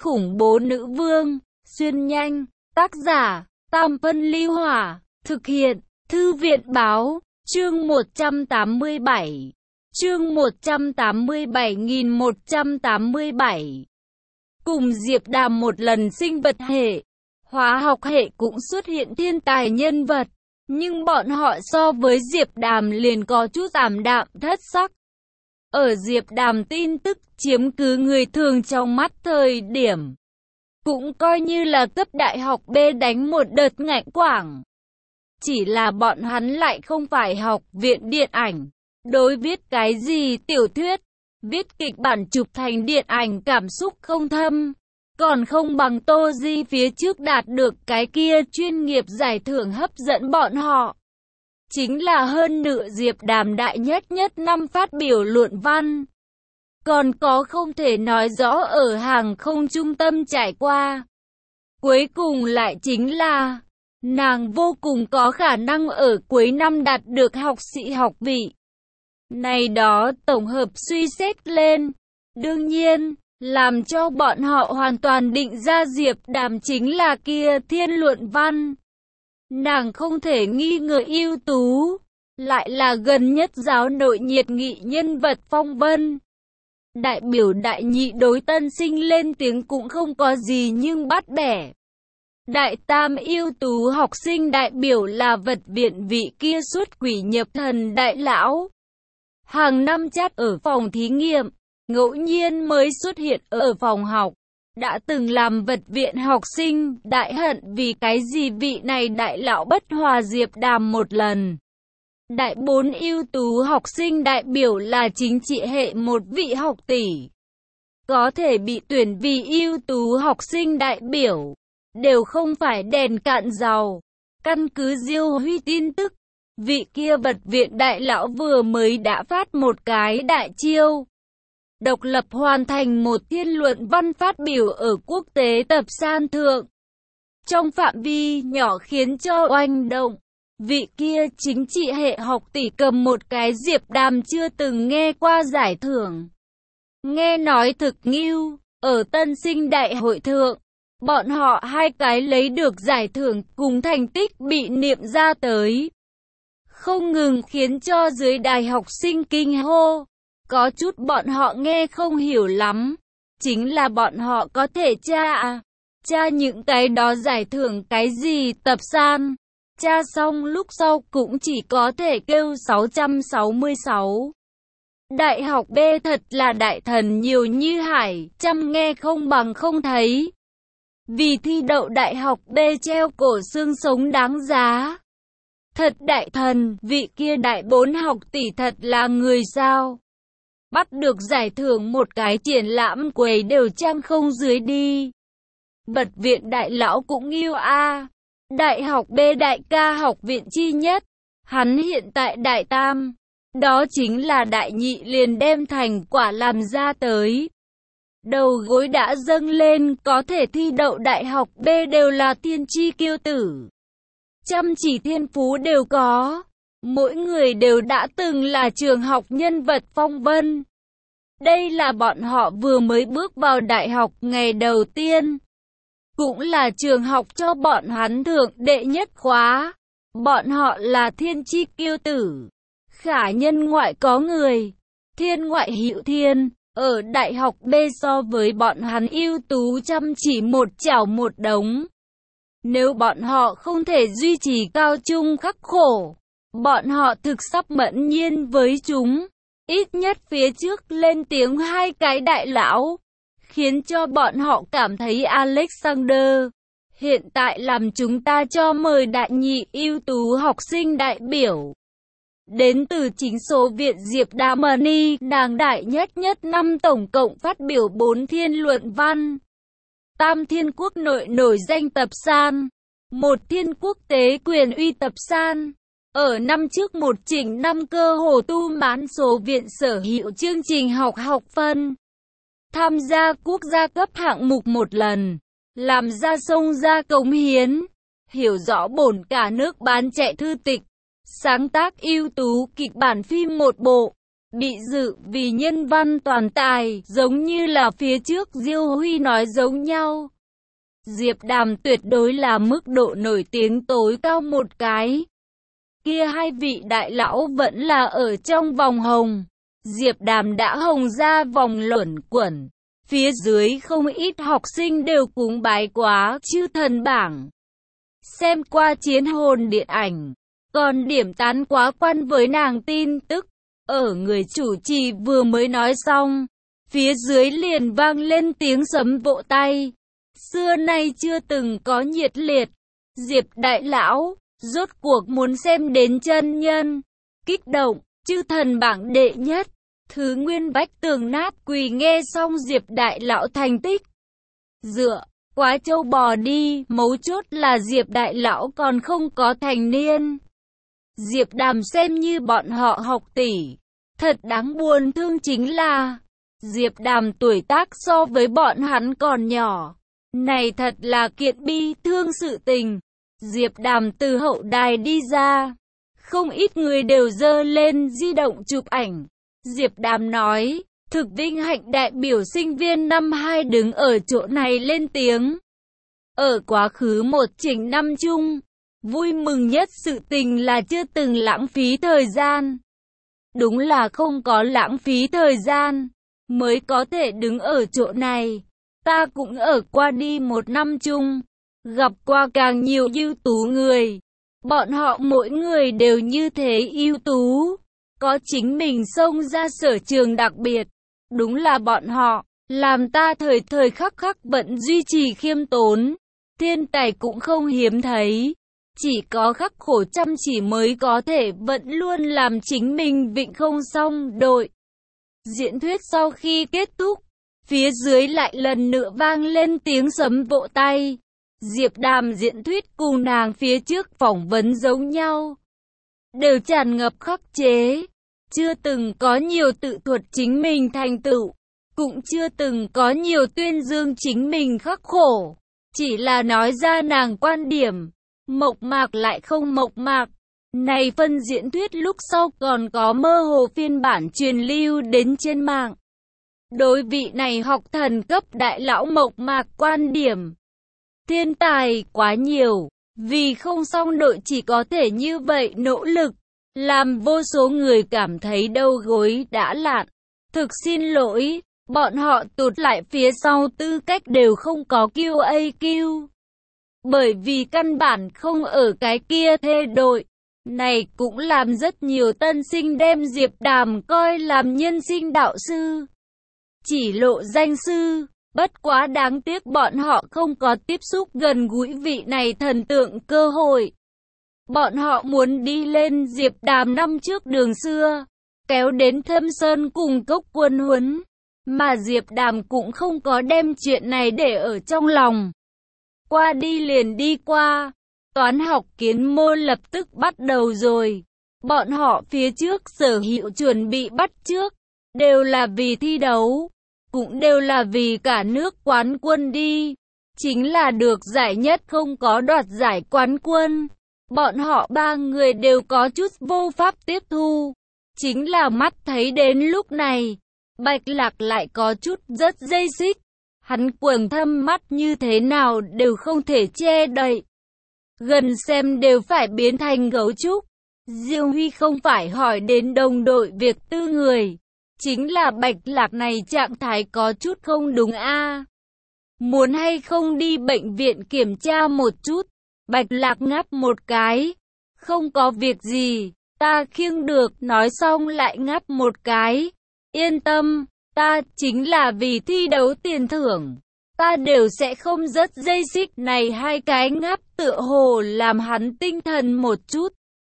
khủng bố nữ vương, xuyên nhanh, tác giả, Tam Phân Ly Hỏa, thực hiện, Thư viện báo, chương 187, chương 187.187. Cùng Diệp Đàm một lần sinh vật hệ, hóa học hệ cũng xuất hiện thiên tài nhân vật, nhưng bọn họ so với Diệp Đàm liền có chút ảm đạm thất sắc. Ở Diệp Đàm tin tức chiếm cứ người thường trong mắt thời điểm, cũng coi như là cấp đại học B đánh một đợt ngạnh quảng. Chỉ là bọn hắn lại không phải học viện điện ảnh, đối viết cái gì tiểu thuyết, viết kịch bản chụp thành điện ảnh cảm xúc không thâm, còn không bằng Tô Di phía trước đạt được cái kia chuyên nghiệp giải thưởng hấp dẫn bọn họ. Chính là hơn nửa Diệp Đàm đại nhất năm phát biểu luận văn. Còn có không thể nói rõ ở hàng không trung tâm trải qua. Cuối cùng lại chính là, nàng vô cùng có khả năng ở cuối năm đạt được học sĩ học vị. Này đó tổng hợp suy xét lên, đương nhiên, làm cho bọn họ hoàn toàn định ra Diệp Đàm chính là kia thiên luận văn. Nàng không thể nghi ngờ ưu tú, lại là gần nhất giáo nội nhiệt nghị nhân vật phong vân. Đại biểu đại nhị đối tân sinh lên tiếng cũng không có gì nhưng bắt bẻ. Đại tam ưu tú học sinh đại biểu là vật viện vị kia xuất quỷ nhập thần đại lão. Hàng năm chắt ở phòng thí nghiệm, ngẫu nhiên mới xuất hiện ở phòng học. Đã từng làm vật viện học sinh, đại hận vì cái gì vị này đại lão bất hòa Diệp Đàm một lần. Đại bốn ưu tú học sinh đại biểu là chính trị hệ một vị học tỷ. Có thể bị tuyển vì ưu tú học sinh đại biểu, đều không phải đèn cạn dầu. Căn cứ Diêu Huy tin tức, vị kia vật viện đại lão vừa mới đã phát một cái đại chiêu. Độc lập hoàn thành một thiên luận văn phát biểu ở quốc tế tập san thượng. Trong phạm vi nhỏ khiến cho oanh động, vị kia chính trị hệ học tỷ cầm một cái Diệp Đàm chưa từng nghe qua giải thưởng. Nghe nói thực nghiêu, ở tân sinh đại hội thượng, bọn họ hai cái lấy được giải thưởng cùng thành tích bị niệm ra tới. Không ngừng khiến cho dưới đài học sinh kinh hô. Có chút bọn họ nghe không hiểu lắm, chính là bọn họ có thể tra những cái đó giải thưởng cái gì tập san, tra xong lúc sau cũng chỉ có thể kêu 666. Đại học B thật là đại thần nhiều như hải, chăm nghe không bằng không thấy. Vì thi đậu đại học B treo cổ xương sống đáng giá. Thật đại thần, vị kia đại bốn học tỷ thật là người sao? Bắt được giải thưởng một cái triển lãm quầy đều trang không dưới đi. Vật viện đại lão cũng yêu a. Đại học B đại ca học viện chi nhất. Hắn hiện tại đại tam. Đó chính là đại nhị liền đem thành quả làm ra tới. Đầu gối đã dâng lên, có thể thi đậu đại học B đều là thiên chi kiêu tử. Chăm chỉ thiên phú đều có. Mỗi người đều đã từng là trường học nhân vật phong vân. Đây là bọn họ vừa mới bước vào đại học ngày đầu tiên. Cũng là trường học cho bọn hắn thượng đệ nhất khóa. Bọn họ là thiên chi kiêu tử. Khả nhân ngoại có người. Thiên ngoại hữu thiên. Ở đại học B so với bọn hắn ưu tú chăm chỉ một chảo một đống. Nếu bọn họ không thể duy trì cao trung khắc khổ, bọn họ thực sắp mẫn nhiên với chúng. Ít nhất phía trước lên tiếng hai cái đại lão, khiến cho bọn họ cảm thấy Alexander. Hiện tại làm chúng ta cho mời đại nhị ưu tú học sinh đại biểu. Đến từ chính số viện Diệp Đàm Ni, nàng đại nhất năm tổng cộng phát biểu 4 thiên luận văn. Tam thiên quốc nội nổi danh tập san, một thiên quốc tế quyền uy tập san. Ở năm trước một chỉnh năm cơ hồ tu mãn số viện sở hữu chương trình học phân. Tham gia quốc gia cấp hạng mục một lần, làm ra sông ra cống hiến, hiểu rõ bổn cả nước bán chạy thư tịch, sáng tác ưu tú kịch bản phim một bộ, bị dự vì nhân văn toàn tài, giống như là phía trước Diêu Huy nói giống nhau. Diệp Đàm tuyệt đối là mức độ nổi tiếng tối cao một cái. Kia hai vị đại lão vẫn là ở trong vòng hồng. Diệp Đàm đã hồng ra vòng luẩn quẩn. Phía dưới không ít học sinh đều cúng bái quá chư thần bảng. Xem qua chiến hồn điện ảnh. Còn điểm tán quá quan với nàng tin tức. Ở người chủ trì vừa mới nói xong. Phía dưới liền vang lên tiếng sấm vỗ tay. Xưa nay chưa từng có nhiệt liệt. Diệp đại lão, rốt cuộc muốn xem đến chân nhân. Kích động, chư thần bảng đệ nhất. Thứ nguyên vách tường nát quỳ nghe xong Diệp đại lão thành tích. Dựa, quá trâu bò đi, mấu chốt là Diệp đại lão còn không có thành niên. Diệp Đàm xem như bọn họ học tỷ. Thật đáng buồn thương chính là Diệp Đàm tuổi tác so với bọn hắn còn nhỏ. Này thật là kiện bi thương sự tình. Diệp Đàm từ hậu đài đi ra. Không ít người đều giơ lên di động chụp ảnh. Diệp Đàm nói, thực vinh hạnh đại biểu sinh viên năm 2 đứng ở chỗ này lên tiếng. Ở quá khứ một chỉnh năm chung, vui mừng nhất sự tình là chưa từng lãng phí thời gian. Đúng là không có lãng phí thời gian, mới có thể đứng ở chỗ này. Ta cũng ở qua đi một năm chung, gặp qua càng nhiều ưu tú người. Bọn họ mỗi người đều như thế ưu tú, có chính mình xông ra sở trường đặc biệt. Đúng là bọn họ, làm ta thời thời khắc khắc vẫn duy trì khiêm tốn. Thiên tài cũng không hiếm thấy, chỉ có khắc khổ chăm chỉ mới có thể vẫn luôn làm chính mình vịnh không xong đội. Diễn thuyết sau khi kết thúc, phía dưới lại lần nữa vang lên tiếng sấm vỗ tay. Diệp Đàm diễn thuyết cùng nàng phía trước phỏng vấn giống nhau, đều tràn ngập khắc chế. Chưa từng có nhiều tự thuật chính mình thành tựu, cũng chưa từng có nhiều tuyên dương chính mình khắc khổ. Chỉ là nói ra nàng quan điểm, mộc mạc lại không mộc mạc. Này phân diễn thuyết lúc sau còn có mơ hồ phiên bản truyền lưu đến trên mạng. Đối vị này học thần cấp đại lão mộc mạc quan điểm. Thiên tài quá nhiều, vì không xong đội chỉ có thể như vậy nỗ lực, làm vô số người cảm thấy đầu gối đã lạn. Thực xin lỗi, bọn họ tụt lại phía sau tư cách đều không có QAQ. Bởi vì căn bản không ở cái kia thê đội. Này cũng làm rất nhiều tân sinh đem Diệp Đàm coi làm nhân sinh đạo sư. Chỉ lộ danh sư, bất quá đáng tiếc bọn họ không có tiếp xúc gần gũi vị này thần tượng cơ hội. Bọn họ muốn đi lên Diệp Đàm năm trước đường xưa, kéo đến Thâm Sơn cùng Cốc Quân huấn. Mà Diệp Đàm cũng không có đem chuyện này để ở trong lòng. Qua đi liền đi qua. Toán học kiến môn lập tức bắt đầu rồi. Bọn họ phía trước sở hữu chuẩn bị bắt trước, đều là vì thi đấu, cũng đều là vì cả nước quán quân đi. Chính là được giải nhất không có đoạt giải quán quân. Bọn họ ba người đều có chút vô pháp tiếp thu. Chính là mắt thấy đến lúc này, Bạch Lạc lại có chút rất dây xích. Hắn quầng thâm mắt như thế nào đều không thể che đậy. Gần xem đều phải biến thành gấu trúc. Diêu Huy không phải hỏi đến đồng đội việc tư người. Chính là Bạch Lạc này trạng thái có chút không đúng a. Muốn hay không đi bệnh viện kiểm tra một chút. Bạch Lạc ngáp một cái. Không có việc gì, ta khiêng được. Nói xong lại ngáp một cái. Yên tâm, ta chính là vì thi đấu tiền thưởng. Ta đều sẽ không rớt dây xích. Này hai cái ngáp tựa hồ làm hắn tinh thần một chút.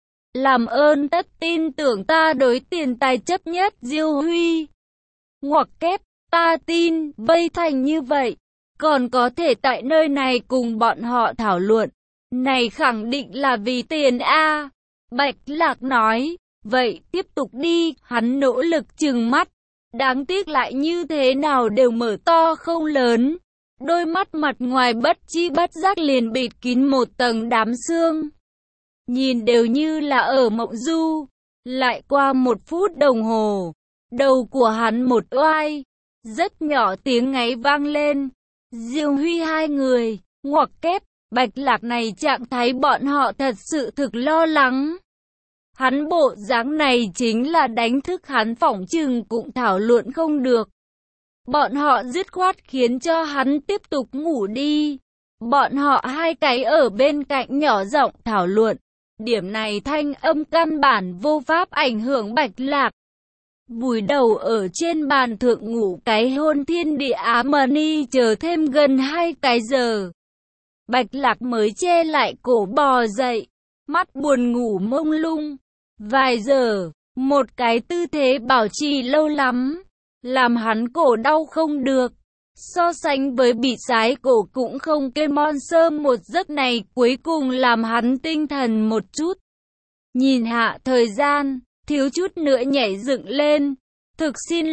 Làm ơn tất tin tưởng ta đối tiền tài chấp nhất Diêu Huy. Ngoặc kép, ta tin, vây thành như vậy. Còn có thể tại nơi này cùng bọn họ thảo luận. Này khẳng định là vì tiền a. Bạch Lạc nói, vậy tiếp tục đi. Hắn nỗ lực trừng mắt. Đáng tiếc lại như thế nào đều mở to không lớn. Đôi mắt mặt ngoài bất chi bất giác liền bịt kín một tầng đám sương. Nhìn đều như là ở mộng du. Lại qua 1 phút đồng hồ, Đầu của hắn một oai, rất nhỏ tiếng ngáy vang lên. Diêu Huy hai người, ngoặc kép, Bạch Lạc này trạng thái bọn họ thật sự thực lo lắng. Hắn bộ dáng này chính là đánh thức hắn, phỏng chừng cũng thảo luận không được. Bọn họ dứt khoát khiến cho hắn tiếp tục ngủ đi. Bọn họ hai cái ở bên cạnh nhỏ giọng thảo luận. Điểm này thanh âm căn bản vô pháp ảnh hưởng Bạch Lạc. Vùi đầu ở trên bàn thượng ngủ cái hôn thiên địa ám ni chờ thêm gần 2 cái giờ. Bạch Lạc mới che lại cổ bò dậy, mắt buồn ngủ mông lung. Vài giờ, một cái tư thế bảo trì lâu lắm, làm hắn cổ đau không được. So sánh với bị sái cổ cũng không kê monster một giấc này cuối cùng làm hắn tinh thần một chút. Nhìn hạ thời gian, thiếu chút nữa nhảy dựng lên. Thực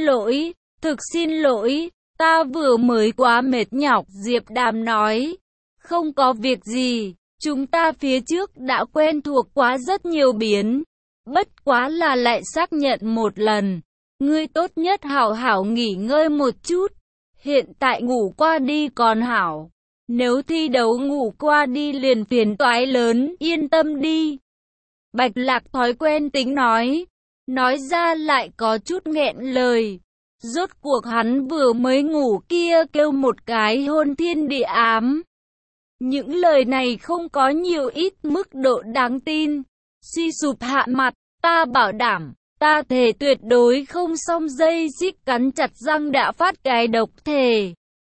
xin lỗi, ta vừa mới quá mệt nhọc, Diệp Đàm nói. Không có việc gì, chúng ta phía trước đã quen thuộc quá rất nhiều biến. Bất quá là lại xác nhận một lần. Ngươi tốt nhất hảo hảo nghỉ ngơi một chút. Hiện tại ngủ qua đi còn hảo. Nếu thi đấu ngủ qua đi liền phiền toái lớn, yên tâm đi. Bạch Lạc thói quen tính nói ra lại có chút nghẹn lời. Rốt cuộc hắn vừa mới ngủ kia kêu một cái hôn thiên địa ám. Những lời này không có nhiều ít mức độ đáng tin. Suy sụp hạ mặt, ta bảo đảm, ta thề tuyệt đối không xong dây xích cắn chặt răng đã phát cái độc thề.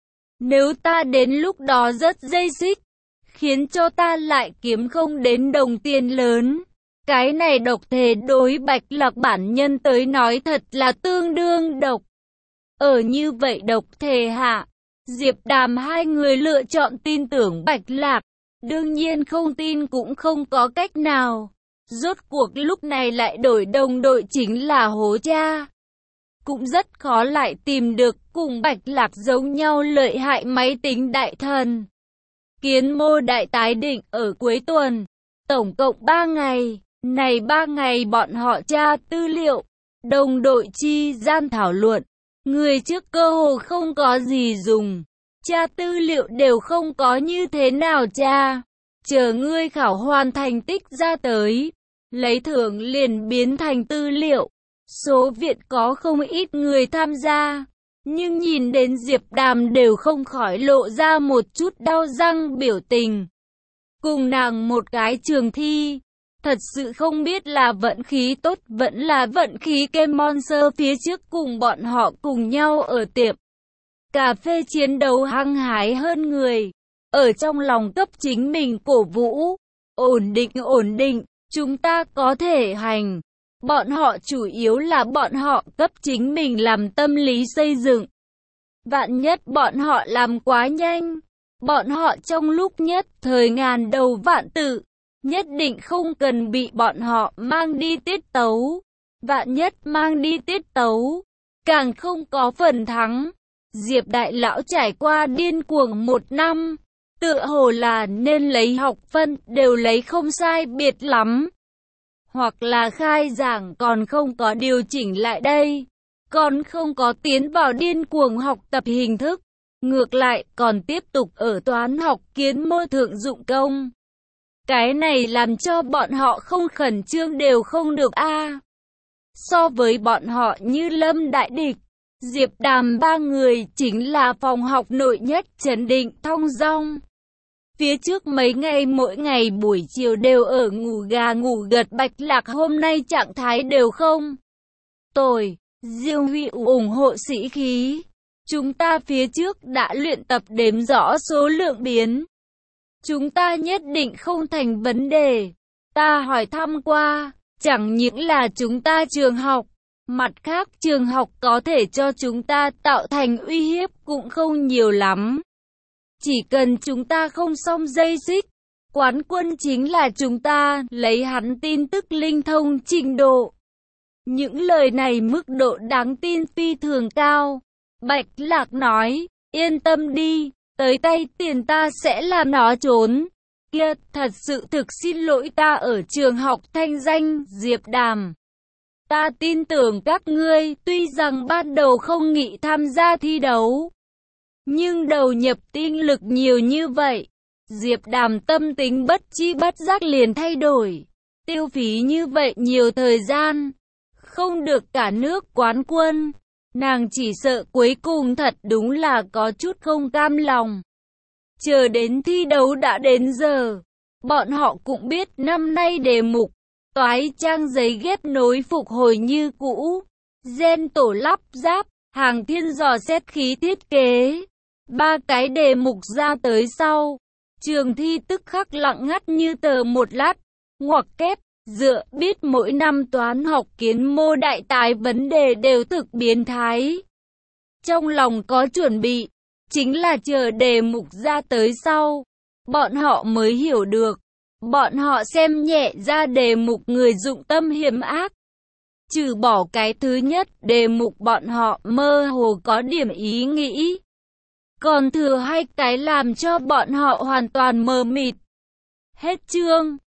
Nếu ta đến lúc đó rất dây xích, khiến cho ta lại kiếm không đến đồng tiền lớn. Cái này độc thề đối Bạch Lạc bản nhân tới nói thật là tương đương độc. Ở như vậy độc thề hạ, Diệp Đàm hai người lựa chọn tin tưởng Bạch Lạc. Đương nhiên không tin cũng không có cách nào. Rốt cuộc lúc này lại đổi đồng đội chính là Hố Cha. Cũng rất khó lại tìm được cùng Bạch Lạc giống nhau lợi hại máy tính đại thần. Kiến mô đại tái định ở cuối tuần, tổng cộng 3 ngày. Này 3 ngày bọn họ tra tư liệu, đồng đội chi gian thảo luận. Người trước cơ hồ không có gì dùng. Tra tư liệu đều không có như thế nào tra. Chờ ngươi khảo hoàn thành tích ra tới. Lấy thưởng liền biến thành tư liệu. Số viện có không ít người tham gia. Nhưng nhìn đến Diệp Đàm đều không khỏi lộ ra một chút đau răng biểu tình. Cùng nàng một cái trường thi. Thật sự không biết là vận khí tốt vẫn là vận khí kem monster phía trước cùng bọn họ cùng nhau ở tiệm cà phê chiến đấu hăng hái hơn người. Ở trong lòng cấp chính mình cổ vũ. Ổn định, chúng ta có thể hành. Bọn họ chủ yếu là bọn họ cấp chính mình làm tâm lý xây dựng. Vạn nhất bọn họ làm quá nhanh. Bọn họ trong lúc nhất thời ngàn đầu vạn tự. Nhất định không cần bị bọn họ mang đi tiết tấu. Vạn nhất mang đi tiết tấu, càng không có phần thắng. Diệp đại lão trải qua điên cuồng 1 năm. Tựa hồ là nên lấy học phân đều lấy không sai biệt lắm. Hoặc là khai giảng còn không có điều chỉnh lại đây. Còn không có tiến vào điên cuồng học tập hình thức. Ngược lại còn tiếp tục ở toán học kiến mô thượng dụng công. Cái này làm cho bọn họ không khẩn trương đều không được a. So với bọn họ như lâm đại địch, Diệp Đàm 3 người chính là phòng học nội nhất trấn định thong dong. Phía trước mấy ngày mỗi ngày buổi chiều đều ở ngủ gà ngủ gật. Bạch Lạc hôm nay trạng thái đều không tồi. Diêu Huy ủng hộ sĩ khí. Chúng ta phía trước đã luyện tập đếm rõ số lượng biến. Chúng ta nhất định không thành vấn đề. Ta hỏi thăm qua, chẳng những là chúng ta trường học, mặt khác trường học có thể cho chúng ta tạo thành uy hiếp cũng không nhiều lắm. Chỉ cần chúng ta không xong dây xích, quán quân chính là chúng ta, lấy hắn tin tức linh thông trình độ. Những lời này mức độ đáng tin phi thường cao. Bạch Lạc nói, yên tâm đi, tới tay tiền ta sẽ làm nó trốn. Kia, thật sự thực xin lỗi ta ở trường học thanh danh, Diệp Đàm. Ta tin tưởng các ngươi, tuy rằng ban đầu không nghĩ tham gia thi đấu, nhưng đầu nhập tinh lực nhiều như vậy, Diệp Đàm tâm tính bất chi bất giác liền thay đổi. Tiêu phí như vậy nhiều thời gian, không được cả nước quán quân, nàng chỉ sợ cuối cùng thật đúng là có chút không cam lòng. Chờ đến thi đấu đã đến giờ, bọn họ cũng biết năm nay đề mục toái trang giấy ghép nối phục hồi như cũ, gen tổ lắp ráp, hàng thiên dò xét khí thiết kế. 3 cái đề mục ra tới sau, trường thi tức khắc lặng ngắt như tờ một lát, ngoặc kép, dựa biết mỗi năm toán học kiến mô đại tài vấn đề đều thực biến thái. Trong lòng có chuẩn bị, chính là chờ đề mục ra tới sau, bọn họ mới hiểu được. Bọn họ xem nhẹ ra đề mục người dụng tâm hiểm ác. Trừ bỏ cái thứ nhất, đề mục bọn họ mơ hồ có điểm ý nghĩ. Còn thừa 2 cái làm cho bọn họ hoàn toàn mờ mịt. Hết chương.